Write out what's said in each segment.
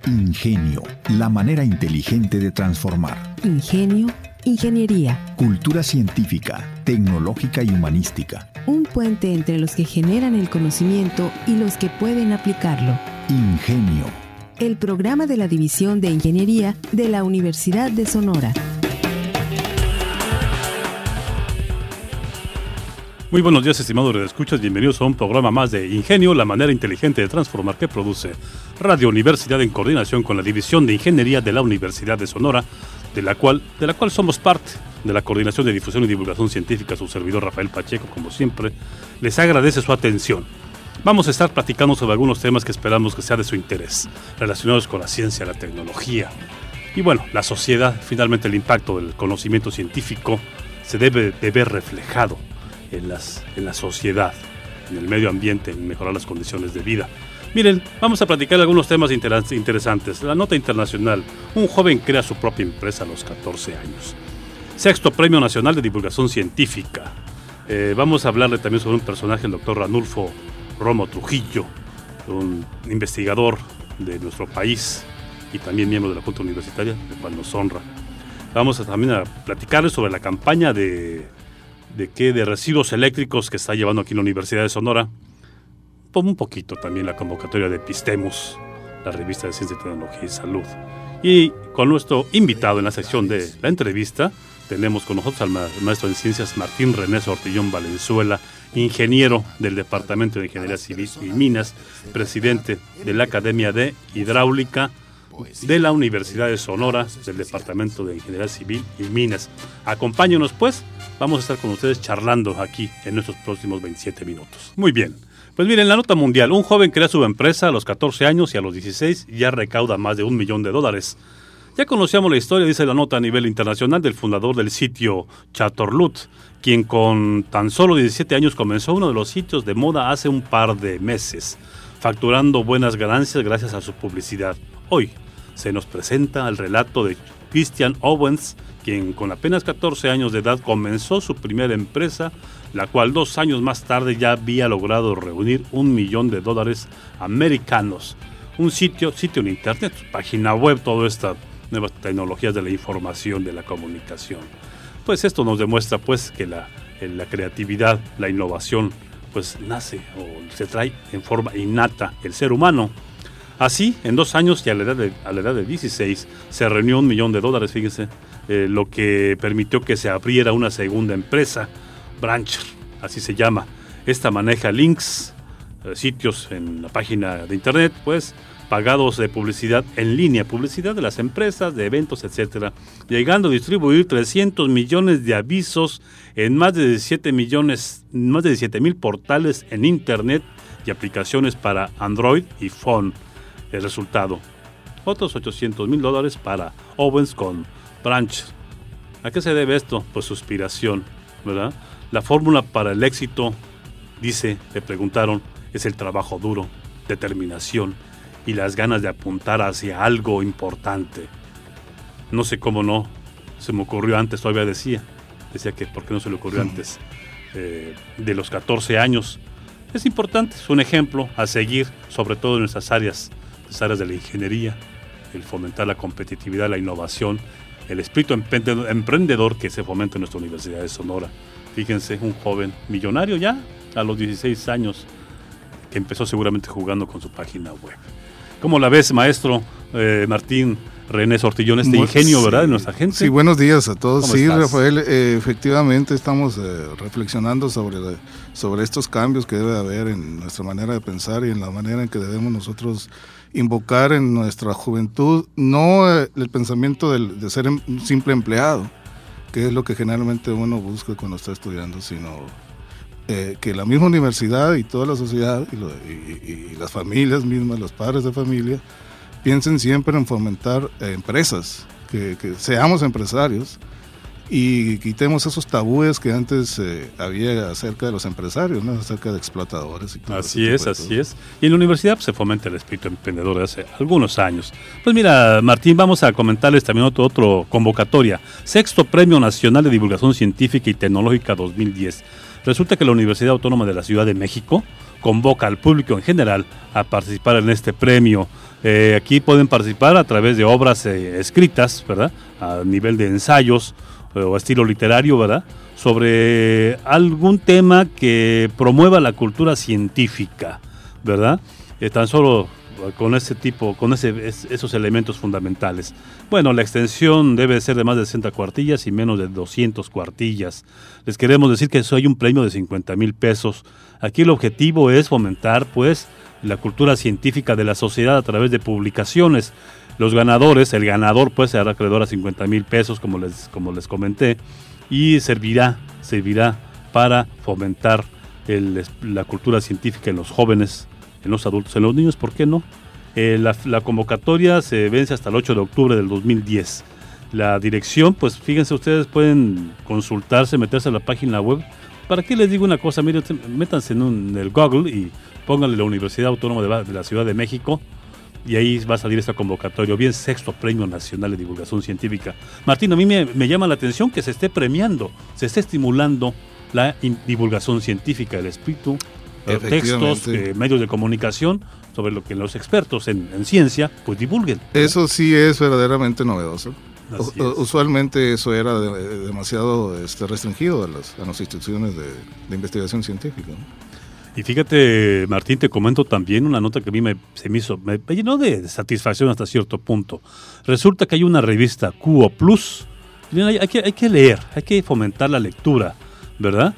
Ingenio, la manera inteligente de transformar. Ingenio, ingeniería. Cultura científica, tecnológica y humanística. Un puente entre los que generan el conocimiento y los que pueden aplicarlo. Ingenio. El programa de la División de Ingeniería de la Universidad de Sonora. Muy buenos días, estimados radioescuchas. Bienvenidos a un programa más de Ingenio, la manera inteligente de transformar, que produce Radio Universidad en coordinación con la División de Ingeniería de la Universidad de Sonora, de la cual somos parte. De la Coordinación de Difusión y Divulgación Científica, su servidor Rafael Pacheco, como siempre, les agradece su atención. Vamos a estar platicando sobre algunos temas que esperamos que sea de su interés, relacionados con la ciencia, la tecnología y, bueno, la sociedad. Finalmente, el impacto del conocimiento científico se debe de ver reflejado en la sociedad, en el medio ambiente, en mejorar las condiciones de vida. Miren, vamos a platicar algunos temas interesantes. La nota internacional: un joven crea su propia empresa a los 14 años. Sexto Premio Nacional de Divulgación Científica. Vamos a hablarle también sobre un personaje, el doctor Ranulfo Romo Trujillo, un investigador de nuestro país y también miembro de la Junta Universitaria, de cual nos honra. Vamos también a platicarles sobre la campaña de residuos eléctricos que está llevando aquí en la Universidad de Sonora. Un poquito también la convocatoria de Epistemos, la revista de Ciencia, Tecnología y Salud. Y con nuestro invitado en la sección de la entrevista, tenemos con nosotros al maestro en ciencias Martín René Ortillón Valenzuela, ingeniero del Departamento de Ingeniería Civil y Minas, presidente de la Academia de Hidráulica de la Universidad de Sonora, del Departamento de Ingeniería Civil y Minas. Acompáñenos, pues, vamos a estar con ustedes charlando aquí en nuestros próximos 27 minutos. Muy bien, pues miren, la nota mundial: un joven crea su empresa a los 14 años y a los 16 ya recauda más de $1 millón. Ya conocíamos la historia, dice la nota, a nivel internacional, del fundador del sitio Chatorlut, quien con tan solo 17 años comenzó uno de los sitios de moda hace un par de meses, facturando buenas ganancias gracias a su publicidad. Hoy se nos presenta el relato de Christian Owens, quien con apenas 14 años de edad comenzó su primera empresa, la cual 2 años más tarde ya había logrado reunir $1 millón americanos. Un sitio en internet, página web, todo esto, nuevas tecnologías de la información, de la comunicación. Pues esto nos demuestra, pues, que la creatividad, la innovación, pues nace o se trae en forma innata el ser humano. Así, en 2 años y a la edad de 16, se reunió $1 millón, fíjense, lo que permitió que se abriera una segunda empresa, Brancher, así se llama. Esta maneja links, sitios en la página de internet, pues, pagados de publicidad en línea, publicidad de las empresas, de eventos, etcétera, llegando a distribuir 300 millones de avisos en más de 17,000 portales en internet y aplicaciones para Android y phone. El resultado: otros $800,000 para Owens con Branch. ¿A qué se debe esto? Pues su inspiración, ¿verdad? La fórmula para el éxito, dice, le preguntaron, es el trabajo duro, determinación y las ganas de apuntar hacia algo importante. No sé cómo no se me ocurrió antes, todavía decía que por qué no se le ocurrió antes de los 14 años. Es importante, es un ejemplo a seguir, sobre todo en nuestras áreas, las áreas de la ingeniería, el fomentar la competitividad, la innovación, el espíritu emprendedor que se fomenta en nuestra Universidad de Sonora. Fíjense, un joven millonario ya a los 16 años, que empezó seguramente jugando con su página web. ¿Cómo la ves, maestro Martín René Ortillón, ingenio, ¿verdad?, de nuestra gente? Sí, buenos días a todos. Sí, estás? Rafael, efectivamente estamos reflexionando sobre estos cambios que debe haber en nuestra manera de pensar y en la manera en que debemos nosotros invocar en nuestra juventud, no el pensamiento de ser un simple empleado, que es lo que generalmente uno busca cuando está estudiando, sino que la misma universidad y toda la sociedad y las familias mismas, los padres de familia, piensen siempre en fomentar empresas, que seamos empresarios y quitemos esos tabúes que antes había acerca de los empresarios, ¿no?, acerca de explotadores y todo. Así es. Y en la universidad pues, se fomenta el espíritu emprendedor de hace algunos años. Pues mira, Martín, vamos a comentarles también otro convocatoria. Sexto Premio Nacional de Divulgación Científica y Tecnológica 2010. Resulta que la Universidad Autónoma de la Ciudad de México convoca al público en general a participar en este premio. Aquí pueden participar a través de obras escritas, ¿verdad? A nivel de ensayos o estilo literario, ¿verdad? Sobre algún tema que promueva la cultura científica, ¿verdad? Tan solo con ese tipo, con esos elementos fundamentales. Bueno, la extensión debe ser de más de 60 cuartillas y menos de 200 cuartillas. Les queremos decir que hay un premio de 50,000 pesos. Aquí el objetivo es fomentar, pues, la cultura científica de la sociedad a través de publicaciones. Los ganadores, el ganador, pues, será acreedor a 50,000 pesos, como les comenté, y servirá para fomentar la cultura científica en los jóvenes, en los adultos, en los niños, ¿por qué no? La convocatoria se vence hasta el 8 de octubre del 2010. La dirección, pues fíjense, ustedes pueden consultarse, meterse a la página web. ¿Para qué les digo una cosa? Miren, métanse en el Google y pónganle la Universidad Autónoma de la Ciudad de México y ahí va a salir esta convocatoria, bien 6º Premio Nacional de Divulgación Científica. Martín, a mí me llama la atención que se esté premiando, se esté estimulando la divulgación científica, el espíritu, textos, medios de comunicación, sobre lo que los expertos en ciencia pues divulguen. Eso sí es verdaderamente novedoso. Usualmente eso era demasiado restringido a las instituciones de investigación científica, ¿no? Y fíjate, Martín, te comento también una nota que a mí me llenó de satisfacción hasta cierto punto. Resulta que hay una revista QO Plus. Hay que leer, hay que fomentar la lectura, ¿verdad?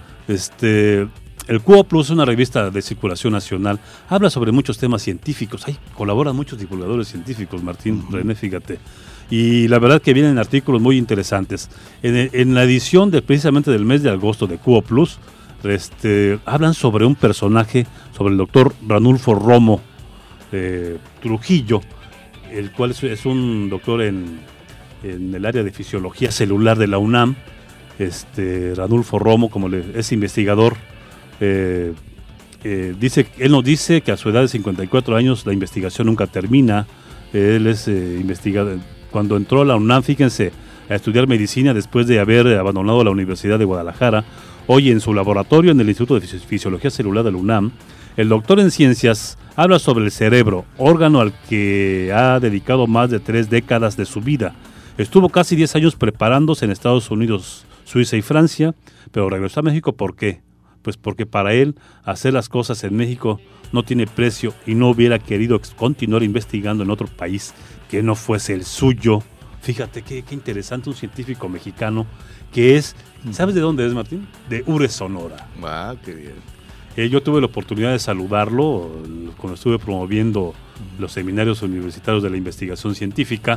El QO Plus es una revista de circulación nacional. Habla sobre muchos temas científicos. Ahí colaboran muchos divulgadores científicos, Martín, René, fíjate. Y la verdad que vienen artículos muy interesantes. En la edición precisamente del mes de agosto de QO Plus, hablan sobre un personaje, sobre el doctor Ranulfo Romo Trujillo, el cual es un doctor en el área de fisiología celular de la UNAM. Ranulfo Romo, es investigador, él nos dice que a su edad de 54 años la investigación nunca termina. Él es investigador. Cuando entró a la UNAM, fíjense, a estudiar medicina después de haber abandonado la Universidad de Guadalajara, hoy en su laboratorio en el Instituto de Fisiología Celular de la UNAM, el doctor en ciencias habla sobre el cerebro, órgano al que ha dedicado más de 3 décadas de su vida. Estuvo casi 10 años preparándose en Estados Unidos, Suiza y Francia, pero regresó a México. ¿Por qué? Pues porque para él hacer las cosas en México no tiene precio y no hubiera querido continuar investigando en otro país que no fuese el suyo. Fíjate qué interesante, un científico mexicano que es, ¿sabes de dónde es, Martín? De Ures, Sonora. Ah, qué bien. Yo tuve la oportunidad de saludarlo cuando estuve promoviendo los seminarios universitarios de la investigación científica.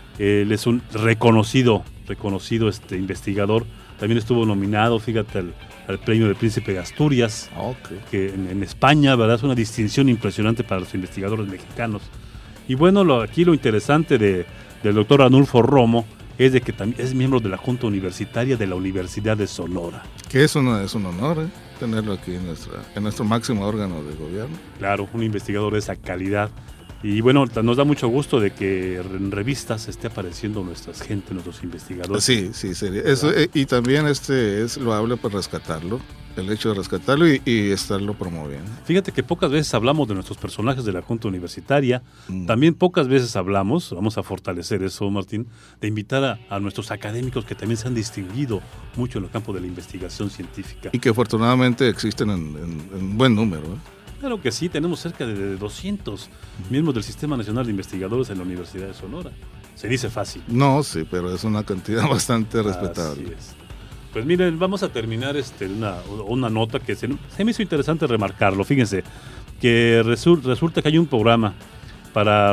Él es un reconocido investigador. También estuvo nominado, fíjate, al premio del Príncipe de Asturias, que en España, ¿verdad? Es una distinción impresionante para los investigadores mexicanos. Y bueno, aquí lo interesante del doctor Ranulfo Romo es de que también es miembro de la Junta Universitaria de la Universidad de Sonora. Que es un honor tenerlo aquí en nuestro máximo órgano de gobierno. Claro, un investigador de esa calidad. Y bueno, nos da mucho gusto de que en revistas esté apareciendo nuestros investigadores. Sí, sería. Eso, y también es loable por rescatarlo, el hecho de rescatarlo y estarlo promoviendo. Fíjate que pocas veces hablamos de nuestros personajes de la Junta Universitaria, también pocas veces vamos a fortalecer eso, Martín, de invitar a nuestros académicos que también se han distinguido mucho en el campo de la investigación científica. Y que afortunadamente existen en buen número, ¿eh? Claro que sí, tenemos cerca de 200 miembros del Sistema Nacional de Investigadores en la Universidad de Sonora. Se dice fácil. No, sí, pero es una cantidad bastante respetable. Así es. Pues miren, vamos a terminar una nota que se me hizo interesante remarcarlo. Fíjense que resulta que hay un programa para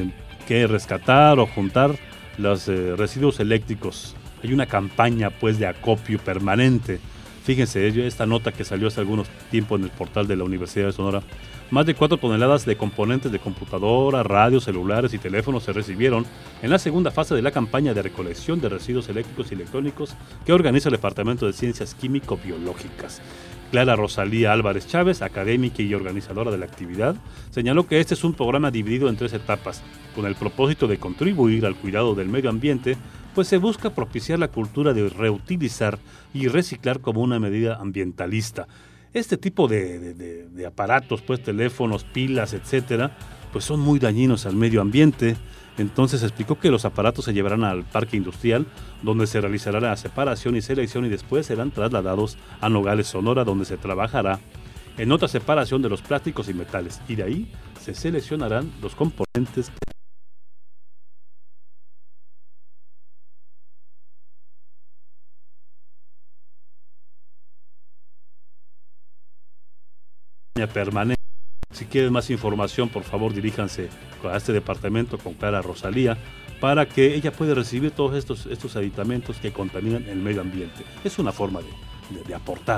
rescatar o juntar los residuos eléctricos. Hay una campaña pues de acopio permanente. Fíjense, esta nota que salió hace algunos tiempos en el portal de la Universidad de Sonora. Más de 4 toneladas de componentes de computadora, radios, celulares y teléfonos se recibieron en la segunda fase de la campaña de recolección de residuos eléctricos y electrónicos que organiza el Departamento de Ciencias Químico-Biológicas. Clara Rosalía Álvarez Chávez, académica y organizadora de la actividad, señaló que este es un programa dividido en 3 etapas, con el propósito de contribuir al cuidado del medio ambiente, pues se busca propiciar la cultura de reutilizar y reciclar como una medida ambientalista. Este tipo de aparatos, pues teléfonos, pilas, etcétera, pues son muy dañinos al medio ambiente. Entonces explicó que los aparatos se llevarán al parque industrial, donde se realizará la separación y selección y después serán trasladados a Nogales, Sonora, donde se trabajará en otra separación de los plásticos y metales. Y de ahí se seleccionarán los componentes permanente. Si quieren más información, por favor diríjanse a este departamento con Clara Rosalía para que ella pueda recibir todos estos aditamentos que contaminan el medio ambiente. Es una forma de aportar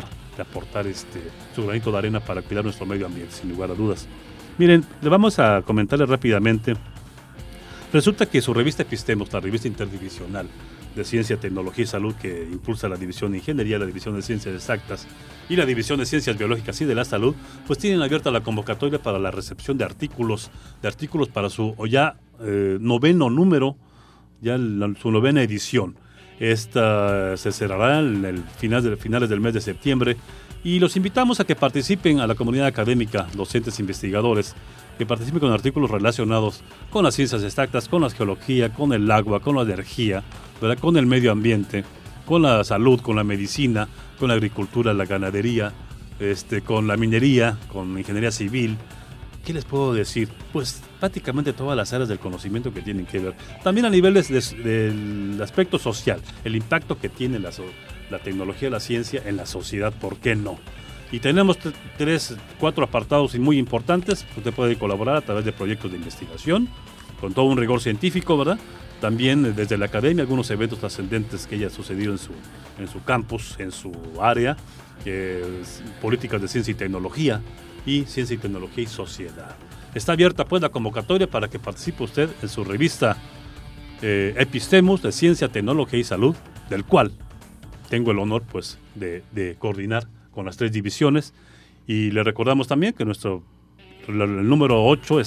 su granito de arena para cuidar nuestro medio ambiente, sin lugar a dudas. Miren, le vamos a comentarles rápidamente. Resulta que su revista Epistemos, la revista interdivisional de Ciencia, Tecnología y Salud que impulsa la División de Ingeniería, la División de Ciencias Exactas y la División de Ciencias Biológicas y de la Salud, pues tienen abierta la convocatoria para la recepción de artículos para su noveno número, su novena edición. Esta se cerrará en el finales del mes de septiembre y los invitamos a que participen, a la comunidad académica, docentes, investigadores, que participen con artículos relacionados con las ciencias exactas, con la geología, con el agua, con la energía, ¿verdad? Con el medio ambiente, con la salud, con la medicina, con la agricultura, la ganadería, con la minería, con ingeniería civil. ¿Qué les puedo decir? Pues prácticamente todas las áreas del conocimiento que tienen que ver. También a nivel del aspecto social, el impacto que tiene la tecnología y la ciencia en la sociedad, ¿por qué no? Y tenemos 4 apartados muy importantes. Usted puede colaborar a través de proyectos de investigación, con todo un rigor científico, ¿verdad? También desde la academia, algunos eventos trascendentes que haya sucedido en su campus, en su área, políticas de ciencia y tecnología y sociedad. Está abierta pues la convocatoria para que participe usted en su revista Epistemos de Ciencia, Tecnología y Salud, del cual tengo el honor pues de coordinar con las 3 divisiones. Y le recordamos también que el número 8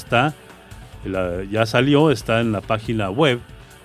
ya salió, está en la página web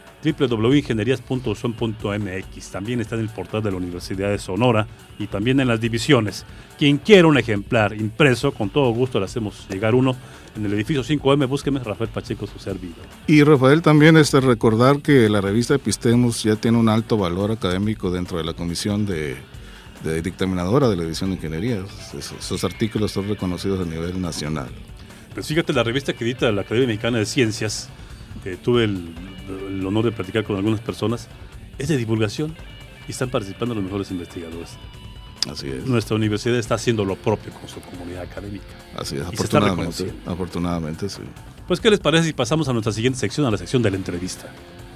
www.ingenierías.uson.mx. También está en el portal de la Universidad de Sonora y también en las divisiones. Quien quiera un ejemplar impreso, con todo gusto le hacemos llegar uno en el edificio 5M. Búsqueme, Rafael Pacheco, su servidor. Y Rafael, también recordar que la revista Epistemos ya tiene un alto valor académico dentro de la comisión de dictaminadora de la División de Ingeniería. Sus artículos son reconocidos a nivel nacional. Pues fíjate, la revista que edita la Academia Mexicana de Ciencias, tuve el honor de platicar con algunas personas, es de divulgación y están participando los mejores investigadores. Así es. Nuestra universidad está haciendo lo propio con su comunidad académica. Así es, afortunadamente. Afortunadamente, sí. Pues, ¿qué les parece si pasamos a nuestra siguiente sección, a la sección de la entrevista?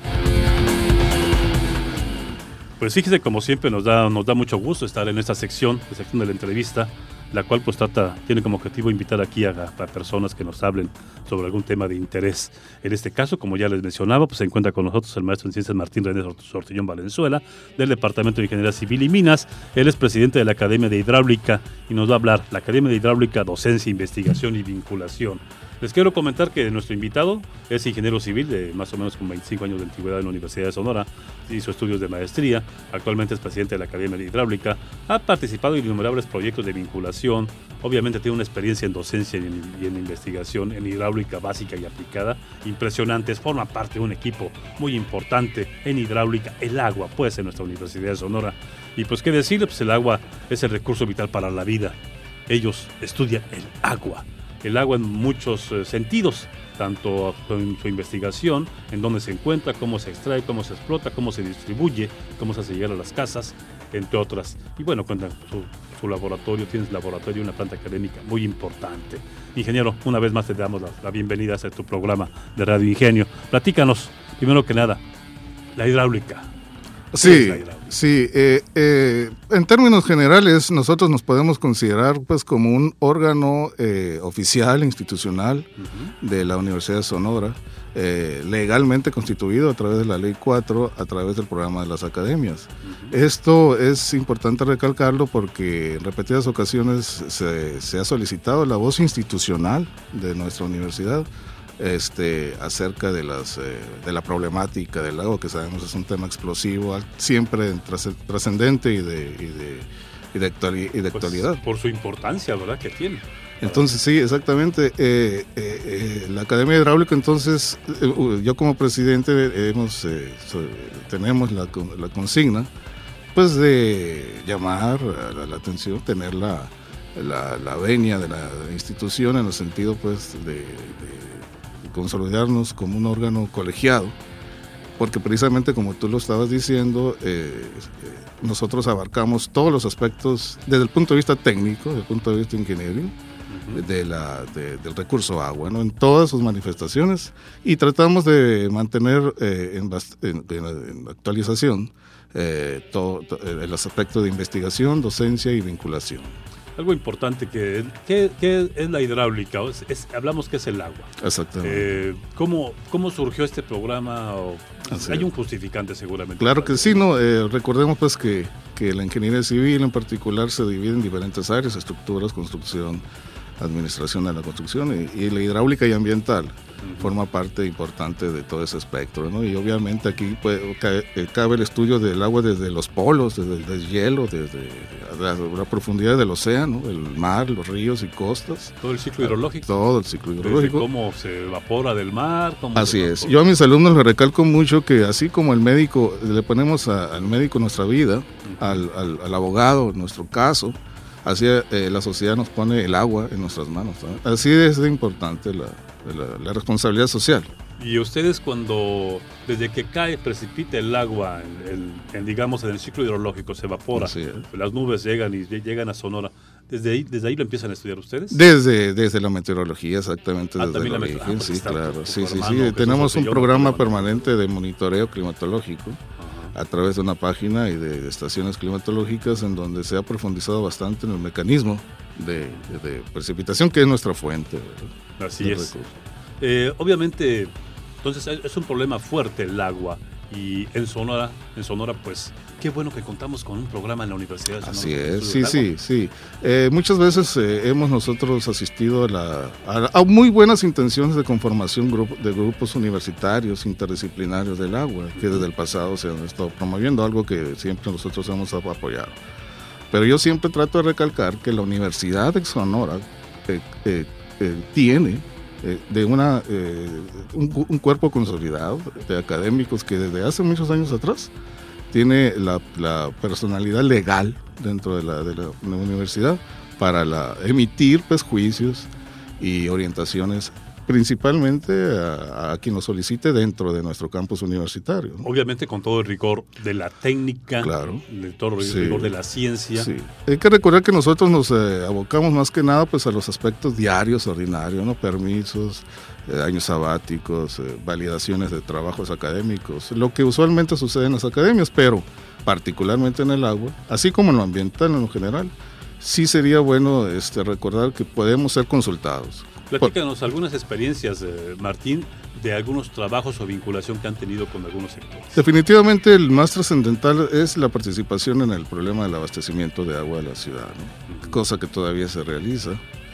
Pues fíjese, como siempre nos da mucho gusto estar en esta sección, la sección de la entrevista, la cual pues tiene como objetivo invitar aquí a personas que nos hablen sobre algún tema de interés. En este caso, como ya les mencionaba, pues se encuentra con nosotros el maestro en ciencias Martín René Sortillón Valenzuela, del Departamento de Ingeniería Civil y Minas. Él es presidente de la Academia de Hidráulica y nos va a hablar la Academia de Hidráulica, Docencia, Investigación y Vinculación. Les quiero comentar que nuestro invitado es ingeniero civil de más o menos con 25 años de antigüedad en la Universidad de Sonora, hizo estudios de maestría, actualmente es presidente de la Academia de Hidráulica, ha participado en innumerables proyectos de vinculación, obviamente tiene una experiencia en docencia y en investigación en hidráulica básica y aplicada impresionantes, forma parte de un equipo muy importante en hidráulica, el agua pues en nuestra Universidad de Sonora. Y pues qué decirle, pues el agua es el recurso vital para la vida. Ellos estudian el agua en muchos sentidos, tanto en su investigación, en dónde se encuentra, cómo se extrae, cómo se explota, cómo se distribuye, cómo se hace llegar a las casas, entre otras. Y bueno, cuenta su laboratorio, tienes laboratorio, una planta académica muy importante. Ingeniero, una vez más te damos la bienvenida a tu programa de Radio Ingenio. Platícanos, primero que nada, la hidráulica. Sí. En términos generales, nosotros nos podemos considerar pues como un órgano oficial, institucional de la Universidad de Sonora, legalmente constituido a través de la Ley 4, a través del programa de las academias. Esto es importante recalcarlo porque en repetidas ocasiones se ha solicitado la voz institucional de nuestra universidad acerca de la problemática del agua, que sabemos es un tema explosivo, siempre trascendente y de actualidad. Por su importancia, ¿verdad?, que tiene. Entonces sí, exactamente. La Academia Hidráulica, entonces, yo como presidente tenemos la consigna, pues, de llamar la atención, tener la venia de la institución en el sentido, pues, de consolidarnos como un órgano colegiado, porque precisamente como tú lo estabas diciendo, nosotros abarcamos todos los aspectos desde el punto de vista técnico, desde el punto de vista ingeniero, del recurso agua, ¿no?, en todas sus manifestaciones, y tratamos de mantener en actualización todo el aspecto de investigación, docencia y vinculación. Algo importante que es la hidráulica, hablamos que es el agua. Exactamente. ¿Cómo surgió este programa? Hay un justificante seguramente. Claro que sí, ¿no? Recordemos pues que la ingeniería civil en particular se divide en diferentes áreas: estructuras, construcción, administración de la construcción, y la hidráulica y ambiental forma parte importante de todo ese espectro, ¿no? Y obviamente aquí cabe el estudio del agua desde los polos, desde el deshielo, desde la profundidad del océano, el mar, los ríos y costas. Todo el ciclo hidrológico. Todo el ciclo hidrológico. Desde cómo se evapora del mar. Así es. Yo a mis alumnos les recalco mucho que así como el médico, le ponemos al médico nuestra vida, al abogado nuestro caso, así la sociedad nos pone el agua en nuestras manos, ¿no? Así es de importante la responsabilidad social. Y ustedes, cuando desde que precipita el agua digamos en el ciclo hidrológico, se evapora, las nubes llegan a Sonora, ¿desde ahí lo empiezan a estudiar ustedes? Desde la meteorología, exactamente, desde el origen, sí, claro. Sí. Tenemos un programa permanente de monitoreo climatológico a través de una página y de estaciones climatológicas, en donde se ha profundizado bastante en el mecanismo de precipitación, que es nuestra fuente, ¿verdad? Así es. Obviamente, entonces es un problema fuerte el agua, y en Sonora pues qué bueno que contamos con un programa en la Universidad de Sonora. Así es, sí. Muchas veces hemos nosotros asistido a muy buenas intenciones de conformación de grupos universitarios interdisciplinarios del agua, que desde el pasado se han estado promoviendo, algo que siempre nosotros hemos apoyado. Pero yo siempre trato de recalcar que la Universidad de Sonora tiene un cuerpo consolidado de académicos que desde hace muchos años atrás tiene la personalidad legal dentro de la universidad para emitir pues juicios y orientaciones, principalmente a quien lo solicite dentro de nuestro campus universitario, ¿no? Obviamente con todo el rigor de la técnica, claro, de todo el rigor de la ciencia. Sí. Hay que recordar que nosotros nos abocamos más que nada pues a los aspectos diarios, ordinarios, ¿no? Permisos, años sabáticos, validaciones de trabajos académicos, lo que usualmente sucede en las academias, pero particularmente en el agua, así como en lo ambiental en lo general, sí sería bueno recordar que podemos ser consultados. Platícanos algunas experiencias, Martín, de algunos trabajos o vinculación que han tenido con algunos sectores. Definitivamente el más trascendental es la participación en el problema del abastecimiento de agua de la ciudad, ¿no? Cosa que todavía se realiza,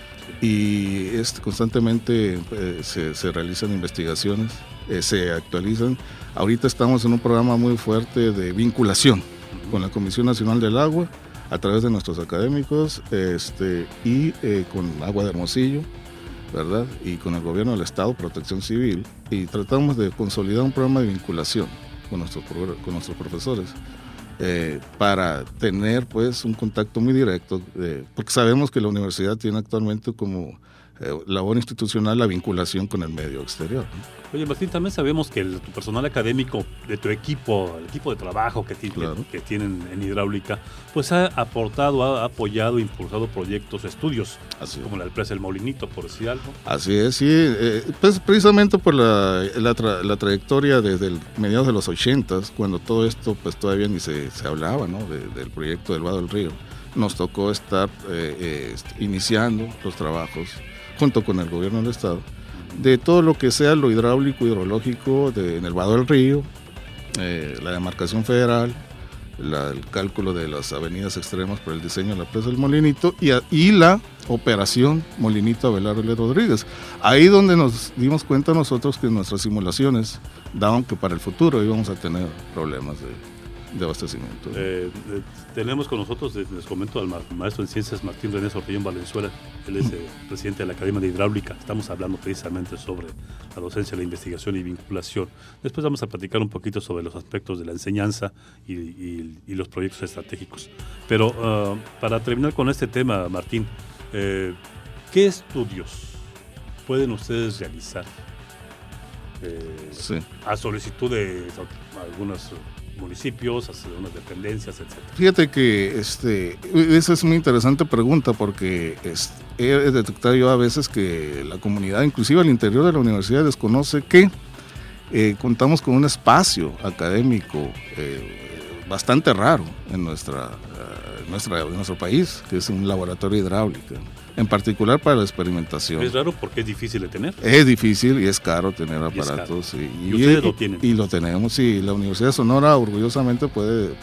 y constantemente se realizan investigaciones, se actualizan. Ahorita estamos en un programa muy fuerte de vinculación con la Comisión Nacional del Agua a través de nuestros académicos y con Agua de Hermosillo, ¿verdad? Y con el gobierno del estado, Protección Civil, y tratamos de consolidar un programa de vinculación con nuestros profesores para tener pues un contacto muy directo, porque sabemos que la universidad tiene actualmente como labor institucional la vinculación con el medio exterior, ¿no? Oye, Martín, también sabemos que tu personal académico de tu equipo, el equipo de trabajo que tienen en hidráulica, pues ha aportado, ha apoyado, impulsado proyectos, estudios, como la empresa El Molinito, por decir algo. Así es, sí, pues precisamente por la trayectoria desde mediados de los 80s, cuando todo esto pues todavía ni se hablaba, ¿no? Del proyecto del Vado del Río, nos tocó estar iniciando los trabajos junto con el gobierno del estado, de todo lo que sea lo hidráulico, hidrológico en el Vado del Río, la demarcación federal, el cálculo de las avenidas extremas por el diseño de la presa del Molinito y la operación Molinito Abelardo L. Rodríguez. Ahí donde nos dimos cuenta nosotros que nuestras simulaciones daban que para el futuro íbamos a tener problemas abastecimiento. Tenemos con nosotros, les comento, al maestro en ciencias Martín René Sortillón Valenzuela. Él es presidente de la Academia de Hidráulica. Estamos hablando precisamente sobre la docencia, la investigación y vinculación. Después vamos a platicar un poquito sobre los aspectos de la enseñanza y los proyectos estratégicos. Pero para terminar con este tema, Martín, ¿qué estudios pueden ustedes realizar a solicitud de algunos municipios, hacia unas dependencias, etcétera? Fíjate que esa es una interesante pregunta, porque he detectado yo a veces que la comunidad, inclusive al interior de la universidad, desconoce que contamos con un espacio académico bastante raro en nuestro país, que es un laboratorio de hidráulica, en particular para la experimentación. Es raro porque es difícil de tener. Es difícil y es caro tener aparatos. Y ustedes lo tienen. Y lo tenemos, sí. La Universidad de Sonora orgullosamente puede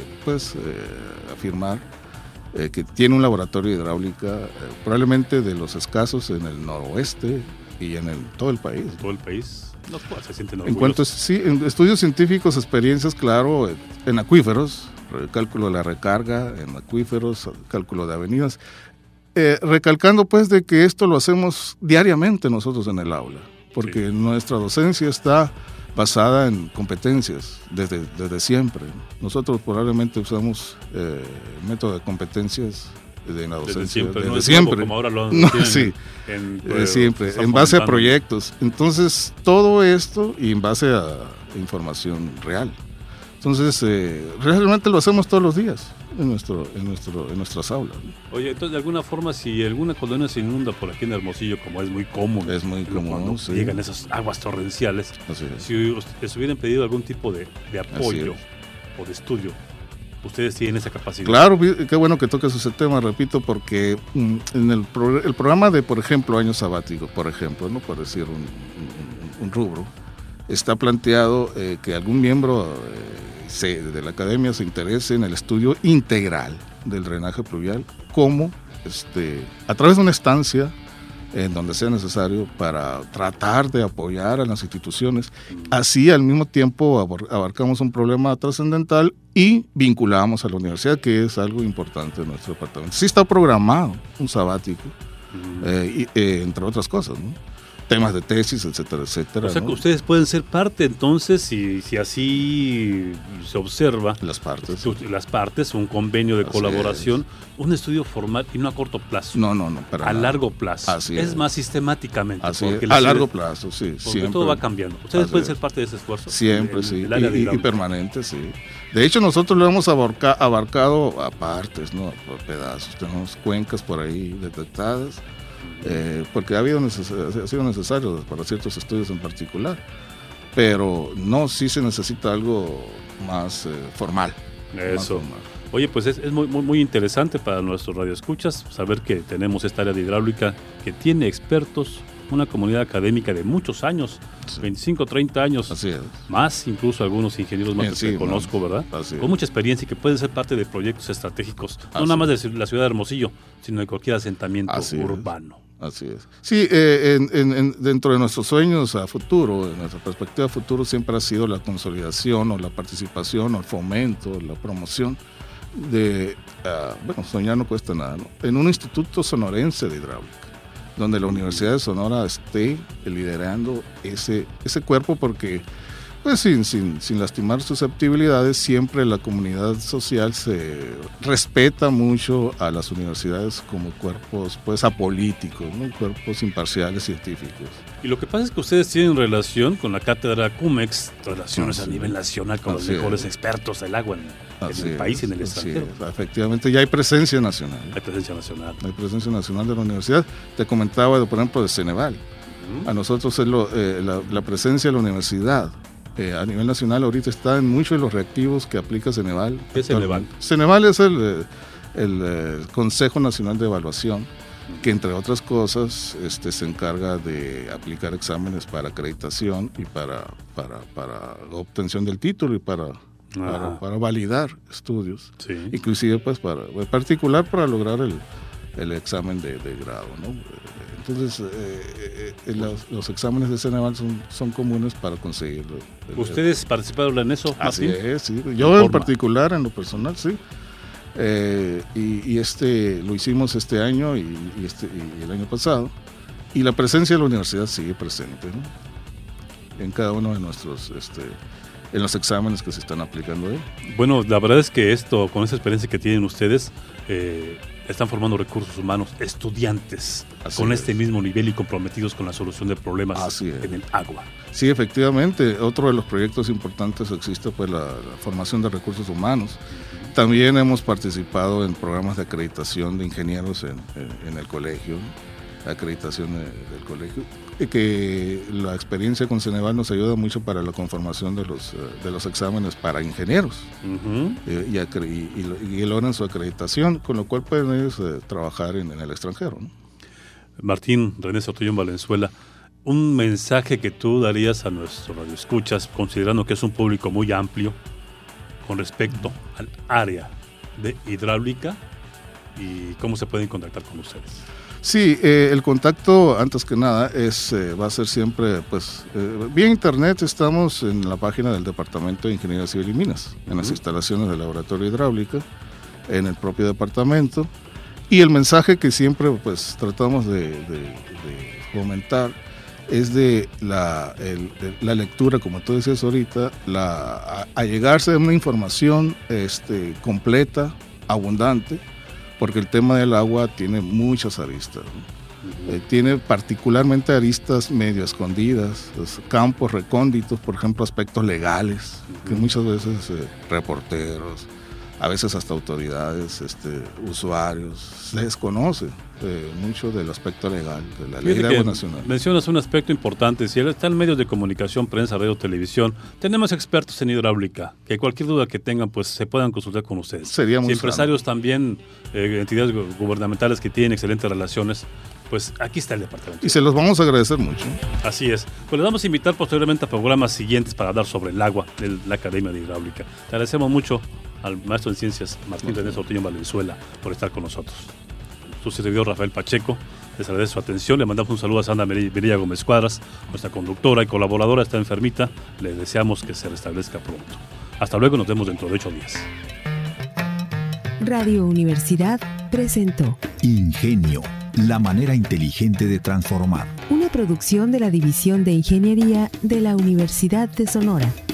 afirmar que tiene un laboratorio de hidráulica, probablemente de los escasos en el noroeste y en todo el país. En todo el país. Los cuales se sienten orgullosos. En cuanto en estudios científicos, experiencias, claro, en acuíferos, cálculo de la recarga, en acuíferos, cálculo de avenidas. Recalcando pues de que esto lo hacemos diariamente nosotros en el aula, porque nuestra docencia está basada en competencias desde siempre. Nosotros probablemente usamos método de competencias de la docencia desde siempre. Como ahora lo siempre, en base a proyectos. Entonces, todo esto y en base a información real. Entonces, realmente lo hacemos todos los días en nuestras aulas. Oye, entonces de alguna forma, si alguna colonia se inunda por aquí en Hermosillo, como es muy común, cuando llegan esas aguas torrenciales, si les hubieran pedido algún tipo de apoyo o de estudio, ustedes tienen esa capacidad. Claro, qué bueno que toques ese tema, repito, porque en el programa de, por ejemplo, año sabático, por ejemplo, no por decir un rubro, está planteado que algún miembro de la academia se interese en el estudio integral del drenaje pluvial, como a través de una estancia en donde sea necesario, para tratar de apoyar a las instituciones. Así, al mismo tiempo, abarcamos un problema trascendental y vinculamos a la universidad, que es algo importante en nuestro departamento. Sí está programado un sabático, entre otras cosas, ¿no? Temas de tesis, etcétera, etcétera. O sea, ¿no?, que ustedes pueden ser parte, entonces, si así se observa. Las partes, un convenio de colaboración, un estudio formal y no a corto plazo. No, para a nada. Largo plazo. Así es más sistemáticamente. A largo plazo, sí. Porque siempre. Todo va cambiando. ¿Ustedes pueden ser parte de ese esfuerzo? Siempre, sí. Y permanente, sí. De hecho, nosotros lo hemos abarcado a partes, ¿no? Por pedazos. Tenemos cuencas por ahí detectadas. Porque ha sido necesario para ciertos estudios en particular, pero sí se necesita algo más formal. Eso. Más formal. Oye, pues es muy interesante para nuestros radioescuchas saber que tenemos esta área de hidráulica que tiene expertos, una comunidad académica de muchos años, 25, 30 años, así es, más incluso algunos ingenieros más que conozco, ¿verdad? Con mucha experiencia y que pueden ser parte de proyectos estratégicos, no nada más de la ciudad de Hermosillo, sino de cualquier asentamiento urbano. Así es. Sí, dentro de nuestros sueños a futuro, en nuestra perspectiva a futuro, siempre ha sido la consolidación o la participación o el fomento, la promoción de, soñar no cuesta nada, ¿no?, en un instituto sonorense de hidráulica, donde la Universidad de Sonora esté liderando ese cuerpo, porque pues sin lastimar susceptibilidades, siempre la comunidad social se respeta mucho a las universidades como cuerpos pues apolíticos, ¿no?, cuerpos imparciales científicos. Y lo que pasa es que ustedes tienen relación con la cátedra CUMEX, relaciones a nivel nacional con los mejores expertos del agua en el país y en el extranjero. Efectivamente, ya hay presencia nacional. Hay presencia nacional. Hay presencia nacional de la universidad. Te comentaba, por ejemplo, de Ceneval. A nosotros es la presencia de la universidad a nivel nacional ahorita está en muchos de los reactivos que aplica Ceneval. ¿Qué es Ceneval? Ceneval es el Consejo Nacional de Evaluación, que entre otras cosas se encarga de aplicar exámenes para acreditación y para obtención del título y para validar estudios, inclusive pues en particular para lograr el examen de grado, ¿no? Entonces, los exámenes de Ceneval son comunes para conseguirlo. ¿Ustedes participaron en eso, Así Martín? es, sí. Yo en particular, en lo personal, sí. Y lo hicimos este año y el año pasado. Y la presencia de la universidad sigue presente, ¿no? En cada uno de nuestros, en los exámenes que se están aplicando ahí. Bueno, la verdad es que con esa experiencia que tienen ustedes, están formando recursos humanos, estudiantes con este mismo nivel y comprometidos con la solución de problemas en el agua. Sí, efectivamente. Otro de los proyectos importantes existe, pues, la formación de recursos humanos. También hemos participado en programas de acreditación de ingenieros en el colegio, acreditación del colegio, y que la experiencia con Ceneval nos ayuda mucho para la conformación de los exámenes para ingenieros, y logran su acreditación, con lo cual pueden ellos trabajar en el extranjero, ¿no? Martín René Sotollón Valenzuela, un mensaje que tú darías a nuestros radioescuchas, considerando que es un público muy amplio, con respecto al área de hidráulica, y cómo se pueden contactar con ustedes. Sí, el contacto, antes que nada, va a ser siempre, pues, vía internet. Estamos en la página del Departamento de Ingeniería Civil y Minas, en las instalaciones del Laboratorio de Hidráulica, en el propio departamento. Y el mensaje que siempre, pues, tratamos de fomentar es de la lectura, como tú decías ahorita, a llegarse a una información completa, abundante, porque el tema del agua tiene muchas aristas, ¿no? Tiene particularmente aristas medio escondidas, campos recónditos, por ejemplo, aspectos legales, que muchas veces reporteros, a veces hasta autoridades, usuarios, se desconoce mucho del aspecto legal de la ley de agua nacional. Mencionas un aspecto importante. Si están medios de comunicación, prensa, radio, televisión, tenemos expertos en hidráulica, que cualquier duda que tengan, pues se puedan consultar con ustedes. Sería muy empresarios también, entidades gubernamentales que tienen excelentes relaciones, pues aquí está el departamento. Y se los vamos a agradecer mucho. Así es. Pues les vamos a invitar posteriormente a programas siguientes para hablar sobre el agua de la Academia de Hidráulica. Te agradecemos mucho al maestro en ciencias Martín René Sotollón Valenzuela por estar con nosotros. Su servidor Rafael Pacheco les agradece su atención. Le mandamos un saludo a Sandra Mirilla Gómez Cuadras, nuestra conductora y colaboradora, está enfermita. Le deseamos que se restablezca pronto. Hasta luego, nos vemos dentro de 8 días. Radio Universidad presentó Ingenio, la manera inteligente de transformar. Una producción de la División de Ingeniería de la Universidad de Sonora.